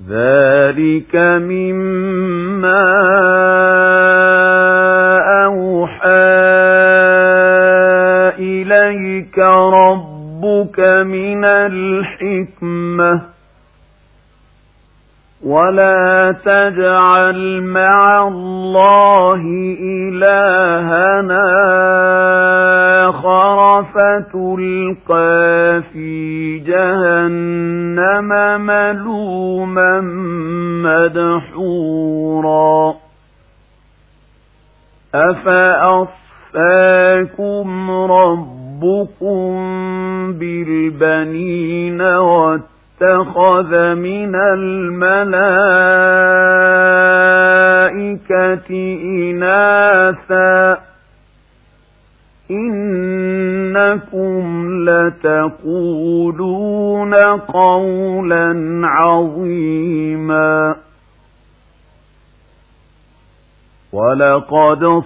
ذلك مما أوحى إليك ربك من الحكمة ولا تجعل مع الله إلهنا آخر فتلقى في جهنم ملوما مدحورا أفأصفاكم ربكم بالبنين واتخذ من الملائكة إناثا إنكم لتقولون قولا عظيما ولقد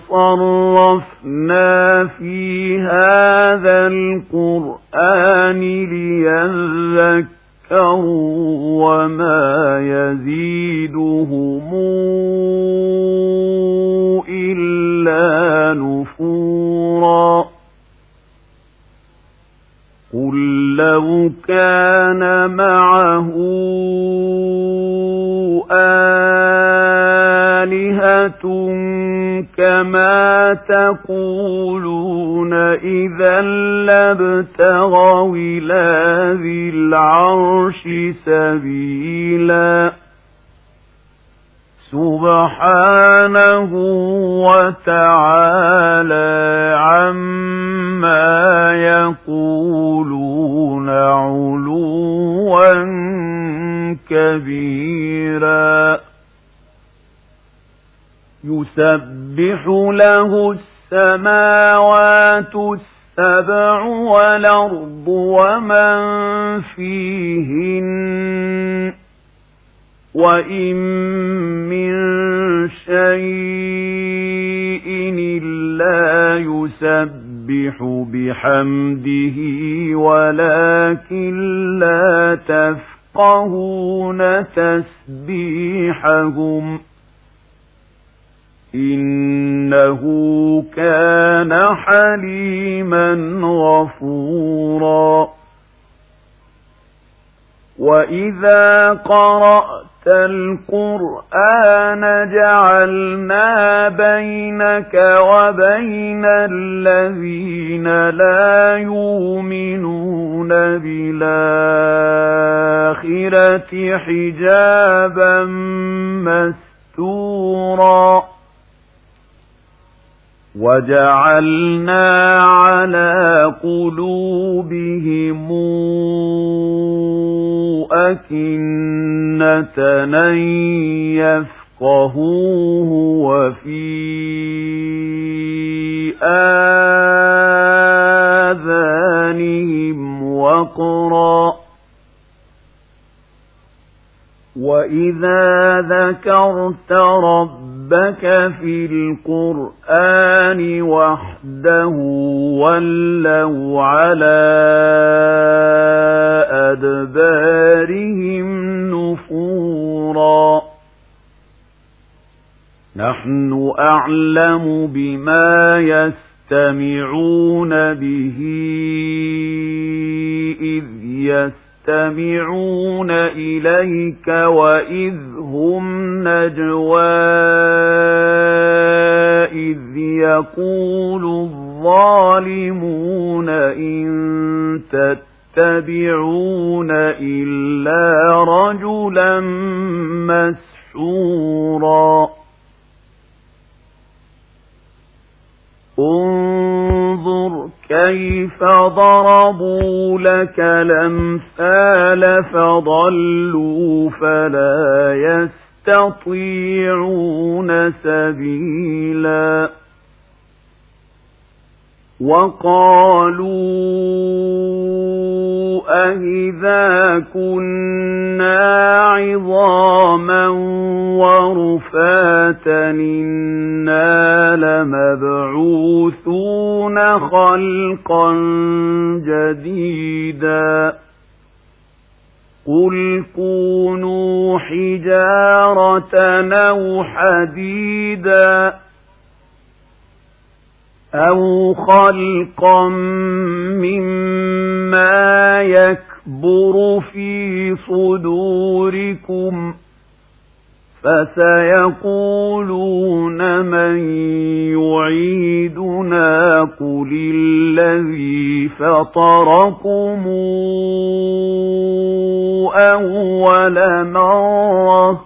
صرفنا في هذا القرآن ليذكروا وما يزيدهم إلا نفورا قل لو كان معه آلهة كما تقولون إذا لابتغوا إلى ذي العرش سبيلا سبحانه وتعالى عما يقولون علوا كبيرا يسبح له السماوات السبع والأرض ومن فيهن وإن من شيء إلا يسبح بحمده ولكن لا تفقهون تسبيحهم إنه كان حليما غفورا وإذا قرأت القرآن جعلنا بينك وبين الذين لا يؤمنون بالآخرة حجابا مستورا وجعلنا على قلوبهم أكنة أن يفقهوه وفي آذانهم وقرا وإذا ذكرت ربك في القرآن وحده ولوا على أدبارهم نفورا نحن أعلم بما يستمعون به إذ يستمعون إليك وإذ هم نجوى إذ يقول الظالمون إن تتبعون إلا رجلا مسحورا انظر كيف ضربوا لك الأمثال فضلوا فلا يستطيعون سبيلا وقالوا أإذا كنا عظاما ورفاتا إنا لمبعوثون خلقا جديدا قل كونوا حجارة أو حديدا أو خلقا مما يكبر في صدوركم فسيقولون من يعيدنا قل الذي فطركم أول مرة